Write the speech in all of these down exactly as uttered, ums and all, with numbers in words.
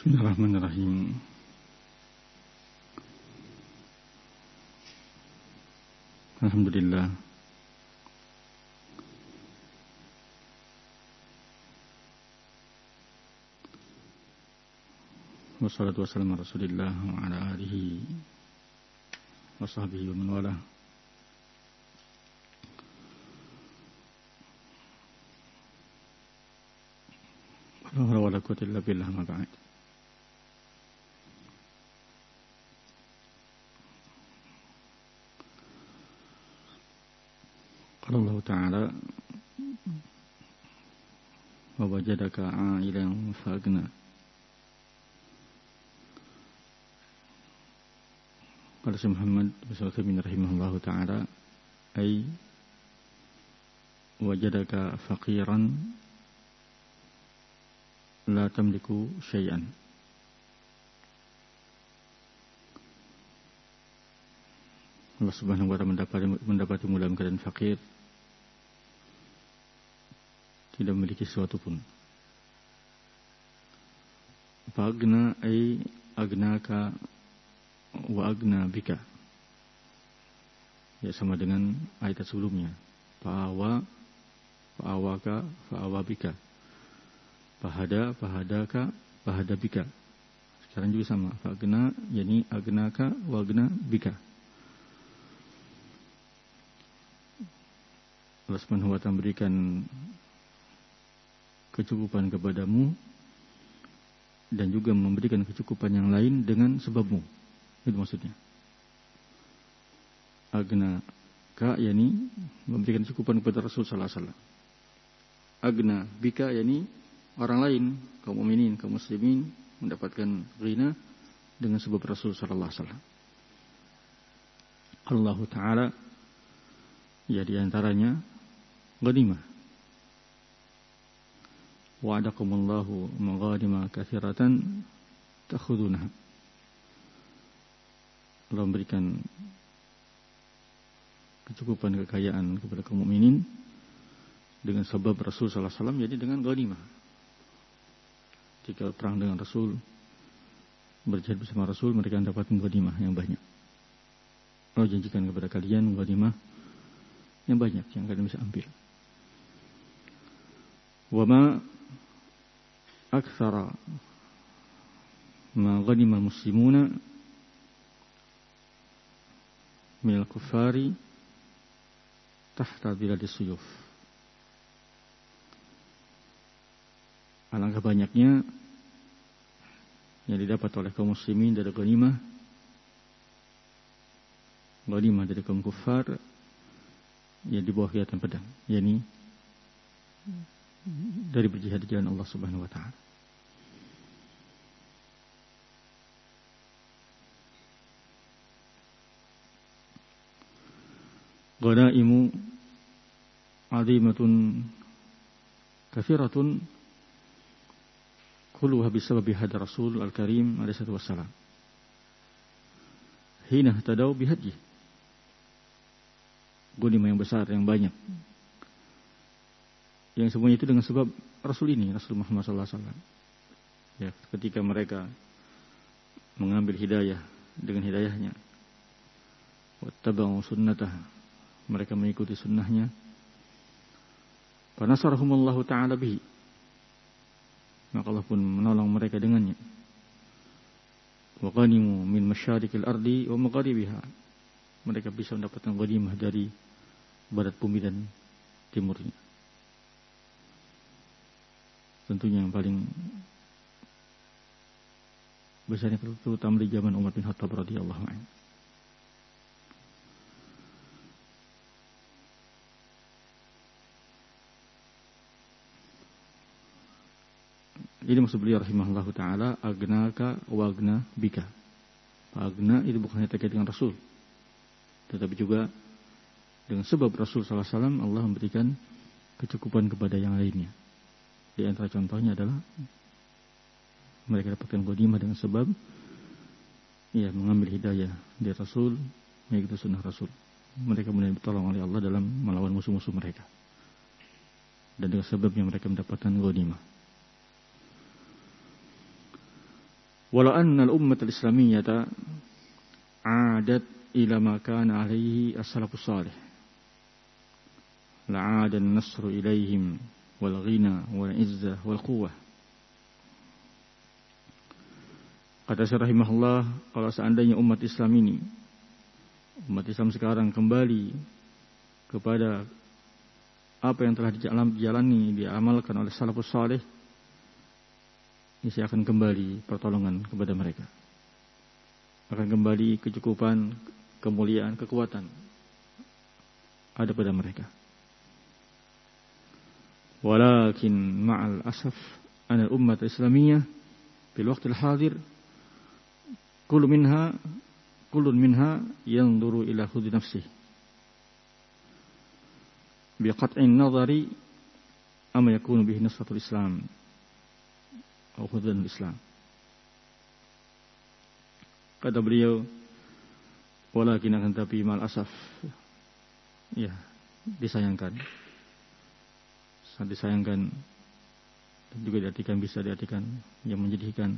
Bismillahirrahmanirrahim. Alhamdulillah. Wassalatu wassalamu ala Rasulillah wa ala alihi wa sahbihi wa man walah. La hawla wa la quwwata illa billah, ma ba'd. Qala Allah Ta'ala wa wajadaka 'ailan fa'agna. Qala Syekh Muhammad bin Sulaiman rahimahullahu ta'ala, ay wajadaka faqiran la tamliku syai'an. Allah Subhanahu wa ta'ala mendapati mendapatimu dalam keadaan fakir, tidak memiliki sesuatu pun. Fa'agna ay agnaka wa agna bika. Ya, sama dengan ayat sebelumnya. Fa'awa fa'awaka fa'awabika. Fahada fahadaka fahadabika. Sekarang juga sama. Fa'agna yani agnaka wa agna bika. Allah Subhanahu wa ta'ala memberikan kecukupan kepadamu dan juga memberikan kecukupan yang lain dengan sebabmu. Itu maksudnya. Agna ka yani memberikan kecukupan kepada Rasul sallallahu alaihi wasallam. Agna bika yani orang lain, kaum mukminin, kaum muslimin mendapatkan ghina dengan sebab Rasul sallallahu alaihi wasallam. Allah Ta'ala ya di antaranya ghanimah. Wa'adakumullahu maghanima katsiratan takhudunha. Allah memberikan kecukupan kekayaan kepada kaum mukminin dengan sebab Rasul sallallahu alaihi wasallam, jadi dengan ghanimah. Jika perang dengan Rasul, berjihad bersama Rasul, mereka mendapatkan ghanimah yang banyak. Allah janjikan kepada kalian ghanimah yang banyak yang kalian bisa ambil. Wa ma aktsara ma ghanima muslimuna min al-kuffari tahta biladis suyuf. Alangkah banyaknya yang didapat oleh kaum muslimin dari ghanimah ghanimah dari kaum kufar yang di bawah kiyatan pedang, yakni dari berjihad di jalan Allah Subhanahu wa ta'ala. Ghanaimu azimatun kathiratun kulluha bisababi hada Rasul al-Karim alaihi salatu wassalam. Hina tadau bihadji. Ghanimah yang besar, yang banyak. Yang semuanya itu dengan sebab Rasul ini, Rasul Muhammad sallallahu alaihi wasallam. Ya, ketika mereka mengambil hidayah dengan hidayahnya, wattaba'u sunnatah, mereka mengikuti sunnahnya, fa nasarahumullahu ta'ala bihi, maka Allah pun menolong mereka dengannya. Wa ghanimu min masyarikil ardi wa magharibiha, mereka bisa mendapatkan ghanimah dari barat bumi dan timurnya. Tentunya yang paling besarnya terutama di zaman Umar bin Khattab radhiyallahu anhu. Jadi maksud beliau rahimahullahu ta'ala, agnaka wa agna bika. Agna itu bukan hanya terkait dengan Rasul, tetapi juga dengan sebab Rasul sallallahu alaihi wasallam Allah memberikan kecukupan kepada yang lainnya. Di antara contohnya adalah mereka dapatkan ghanimah dengan sebab ya mengambil hidayah dari Rasul, mengikuti sunnah Rasul. Mereka kemudian ditolong oleh Allah dalam melawan musuh-musuh mereka. Dan dengan sebabnya mereka mendapatkan ghanimah. Walau anna al-ummah al-islamiyyah 'adat ila ma kana 'alaihi as-salafus salih la'ada an-nasru ilaihim wal ghina wal izzah wal quwwah. Kata Syekh rahimahullah, kalau seandainya umat Islam ini, umat Islam sekarang kembali kepada apa yang telah dijalani, diamalkan oleh salafus salih, ini akan kembali pertolongan kepada mereka. Akan kembali kecukupan, kemuliaan, kekuatan ada pada mereka. Walakin ma'al asaf anal ummat islamiyah bil waqtil hadir kullu minha kullun minha yanzuru ila khudhi nafsihi biqat'in nadhari amma yakunu bihi nasratul islam atau khudhul islam. Kata beliau, walakin akan tapi mal asaf, ya disayangkan, sangat disayangkan, dan juga diartikan, bisa diartikan yang menyedihkan.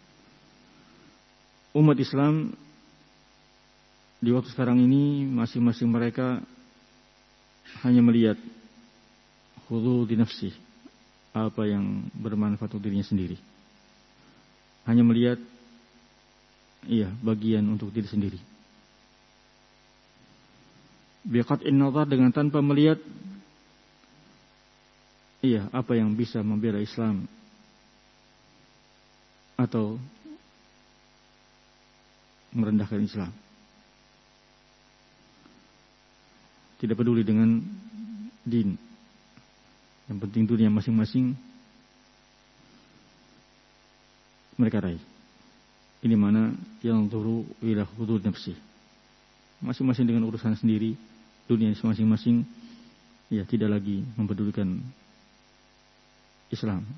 Umat Islam di waktu sekarang ini masing-masing mereka hanya melihat khudhu di nafsi, apa yang bermanfaat untuk dirinya sendiri. Hanya melihat iya bagian untuk diri sendiri. Biqat'in nazar, dengan tanpa melihat iya apa yang bisa membela Islam atau merendahkan Islam. Tidak peduli dengan din. Yang penting dunia masing-masing mereka raih. Ini mana yang turu ila hudud nafsi. Masing-masing dengan urusan sendiri, dunia masing-masing, ya tidak lagi mempedulikan Islam.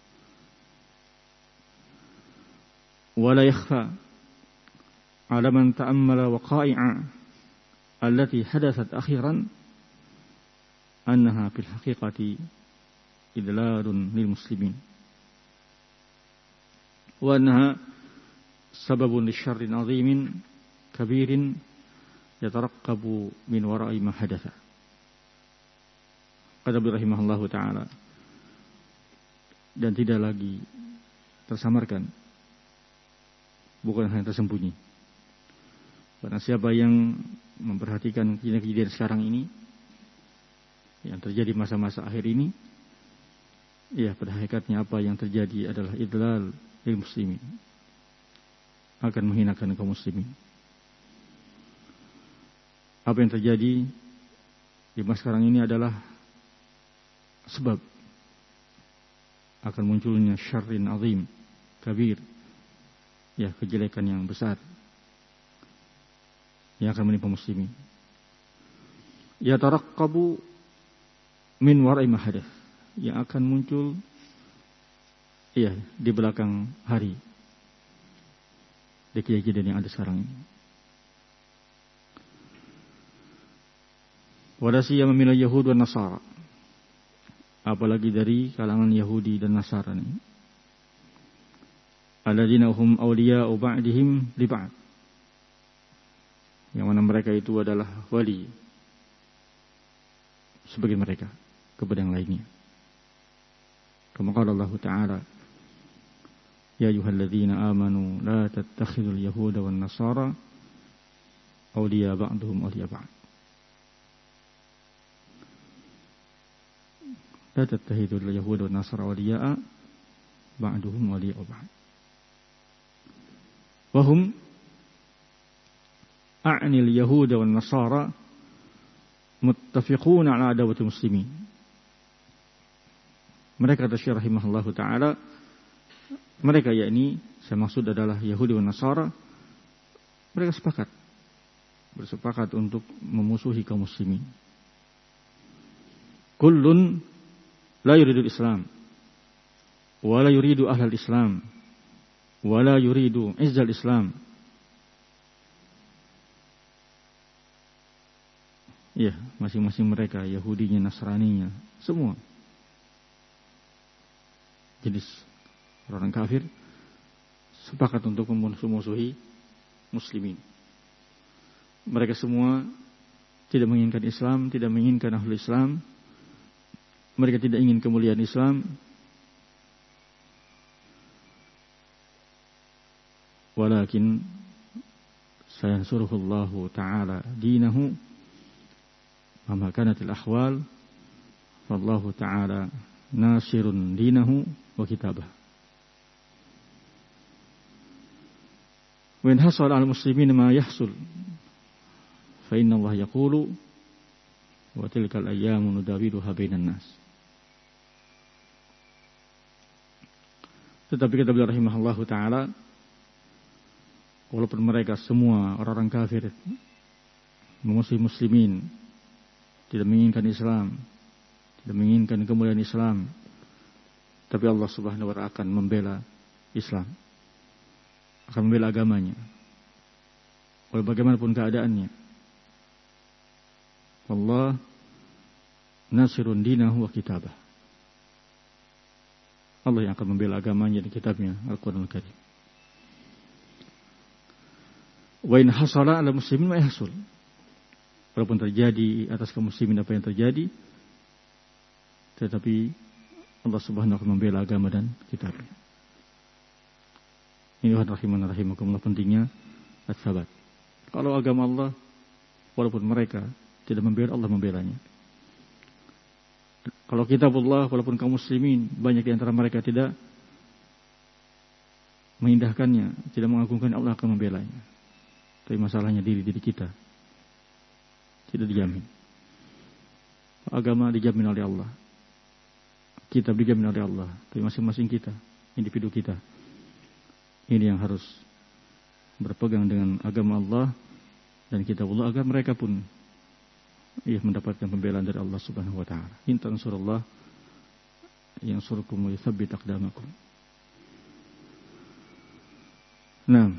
Wala yakhfa ala man ta'ammala waqa'i'a allati hadathat akhiran annaha fil haqiqati idlalun lil muslimin wa annaha sababun lisyarrin 'azimin kabirin yataraqqabu min wara'i ma hadatha. Kata beliau rahimahullahu ta'ala, dan tidak lagi tersamarkan, bukan hanya tersembunyi. Karena siapa yang memperhatikan kejadian-kejadian sekarang ini, yang terjadi masa-masa akhir ini, ya pada hakikatnya apa yang terjadi adalah idlal lil muslimin, akan menghinakan kaum muslimin. Apa yang terjadi di masa sekarang ini adalah sebab akan munculnya syarrin azim, kabir, ya kejelekan yang besar yang akan menimpa muslimin. Ya taraqqabu min wara'i mahadath, yang akan muncul ya di belakang hari, di kejadian yang ada sekarang ini. Wadasiyya minal Yahud wan Nasara, apalagi dari kalangan Yahudi dan Nasrani, alladzina hum awliya'u ba'dihim li ba'd, yang mana mereka itu adalah wali sebagian mereka kepada yang lainnya. Kama qala Allah Ta'ala, ya ayyuhalladzina amanu la tattakhidul yahuda wan nasara awliya ba'duhum awliya ba'd. La tattakhidul yahuda wan nasara awliya ba'duhum awliya ba'd. Wa hum a'nil yahuda wan nasara muttafiquna ala adawati muslimin. Mereka kata Syekh rahimahullahu ta'ala, mereka yakni saya maksud adalah Yahudi dan Nasara, mereka sepakat bersepakat untuk memusuhi kaum muslimin. Kullun la yuridu Islam wa la yuridu ahlal Islam wa la yuridu izzal Islam. Ya, masing-masing mereka, Yahudinya, Nasraninya, semua jenis orang kafir, sepakat untuk memusuhi muslimin. Mereka semua tidak menginginkan Islam, tidak menginginkan ahlul Islam. Mereka tidak ingin kemuliaan Islam. Walakin sayansuruhullahu ta'ala dinahu mama kanatil ahwal fallahu ta'ala nasirun dinahu wa kitabah. Wa in hasal al muslimin ma yahsul fa inna Allah yaqulu wa tilkal ayyamu nudawiluha bainan nas. Tetapi kata beliau rahimahullahu ta'ala, walaupun mereka semua orang-orang kafir memusuhi muslimin, tidak menginginkan Islam, tidak menginginkan kemuliaan Islam, tapi Allah Subhanahu wa ta'ala akan membela Islam, akan membela agamanya walau bagaimanapun keadaannya. Allah nasirun dinahu wa kitabah. Allah yang akan membela agamanya dan kitabnya Al-Quranul Karim. Wa in hasala ala muslimin ma yahsul. Walaupun terjadi atas kaum muslimin apa yang terjadi, tetapi Allah Subhanahu wa ta'ala membela agama dan kitabnya. Ini rahimana rahimakumullah pentingnya as-sabat. Kalau agama Allah, walaupun mereka tidak membela, Allah membelanya. Kalau kitabullah, walaupun kaum muslimin banyak di antara mereka tidak mengindahkannya, tidak mengagungkan, Allah akan membelanya. Tapi masalahnya diri-diri kita tidak dijamin. Agama dijamin oleh Allah, kitab dijamin oleh Allah, tapi masing-masing kita, individu kita, ini yang harus berpegang dengan agama Allah dan kitabullah agar mereka pun ia mendapatkan pembelaan dari Allah Subhanahu wa ta'ala. In tansurullah yansurkum wa yuthabbit aqdamakum. Nah,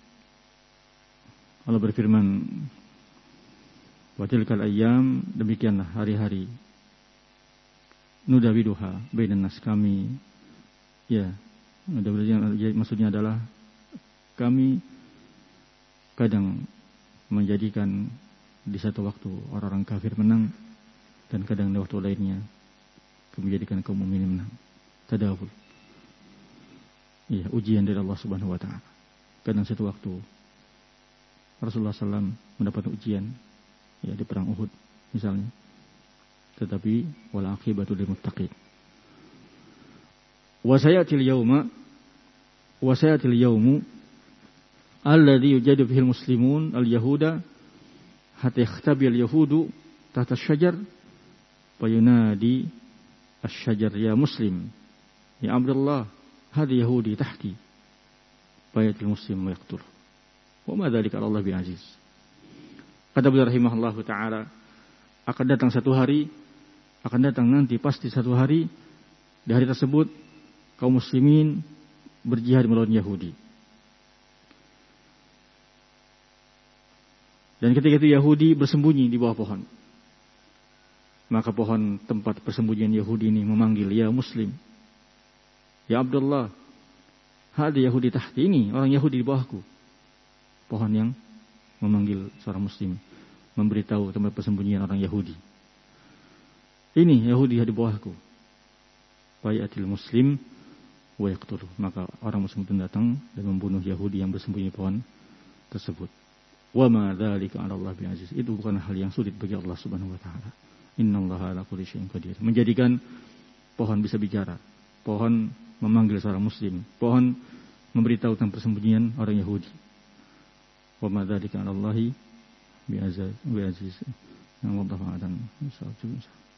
Allah berfirman, wa tilkal ayyam, demikianlah hari-hari, nudawiluha bainan nas, kami, ya, maksudnya adalah kami kadang menjadikan di satu waktu orang-orang kafir menang, dan kadang di waktu lainnya kami menjadikan kaum mukminin menang. Tadawul. Iya, ujian dari Allah Subhanahu wa ta'ala. Kadang satu waktu Rasulullah sallallahu alaihi wasallam mendapat ujian, ya, di perang Uhud misalnya. Tetapi wal aqibatu lil muttaqin. Wa sayatil yauma wa sayatil yaumu alladhi yujadu fihi al-muslimun al-yahuda hatta yakhtabi al-yahudu tahta asy-syajar fa yunadi asy-syajar ya muslim ya Abdullah hadhi yahudi tahti fa yatil muslim wa yaqtul wa ma dzalika 'ala Allah bi aziz. Kata beliau rahimahullahu taala, akan datang satu hari, akan datang nanti pasti satu hari, di hari tersebut kaum muslimin berjihad melawan Yahudi. Dan ketika itu Yahudi bersembunyi di bawah pohon. Maka pohon tempat persembunyian Yahudi ini memanggil, ya Muslim, ya Abdullah, hadi Yahudi tahti, ini orang Yahudi di bawahku. Pohon yang memanggil seorang Muslim, memberitahu tempat persembunyian orang Yahudi. Ini Yahudi di bawahku. Fayatil Muslim wa yaqtuluh. Maka orang Muslim itu datang dan membunuh Yahudi yang bersembunyi di pohon tersebut. Wa ma dzalika 'ala Allah bi'aziz. Itu bukan hal yang sulit bagi Allah Subhanahu wa taala. Innallaha 'ala kulli syai'in qadir. Menjadikan pohon bisa bicara, pohon memanggil seorang muslim, pohon memberitahu tentang persembunyian orang Yahudi. Wa ma dzalika 'ala Allah bi'aziz. Yang Allah ta'ala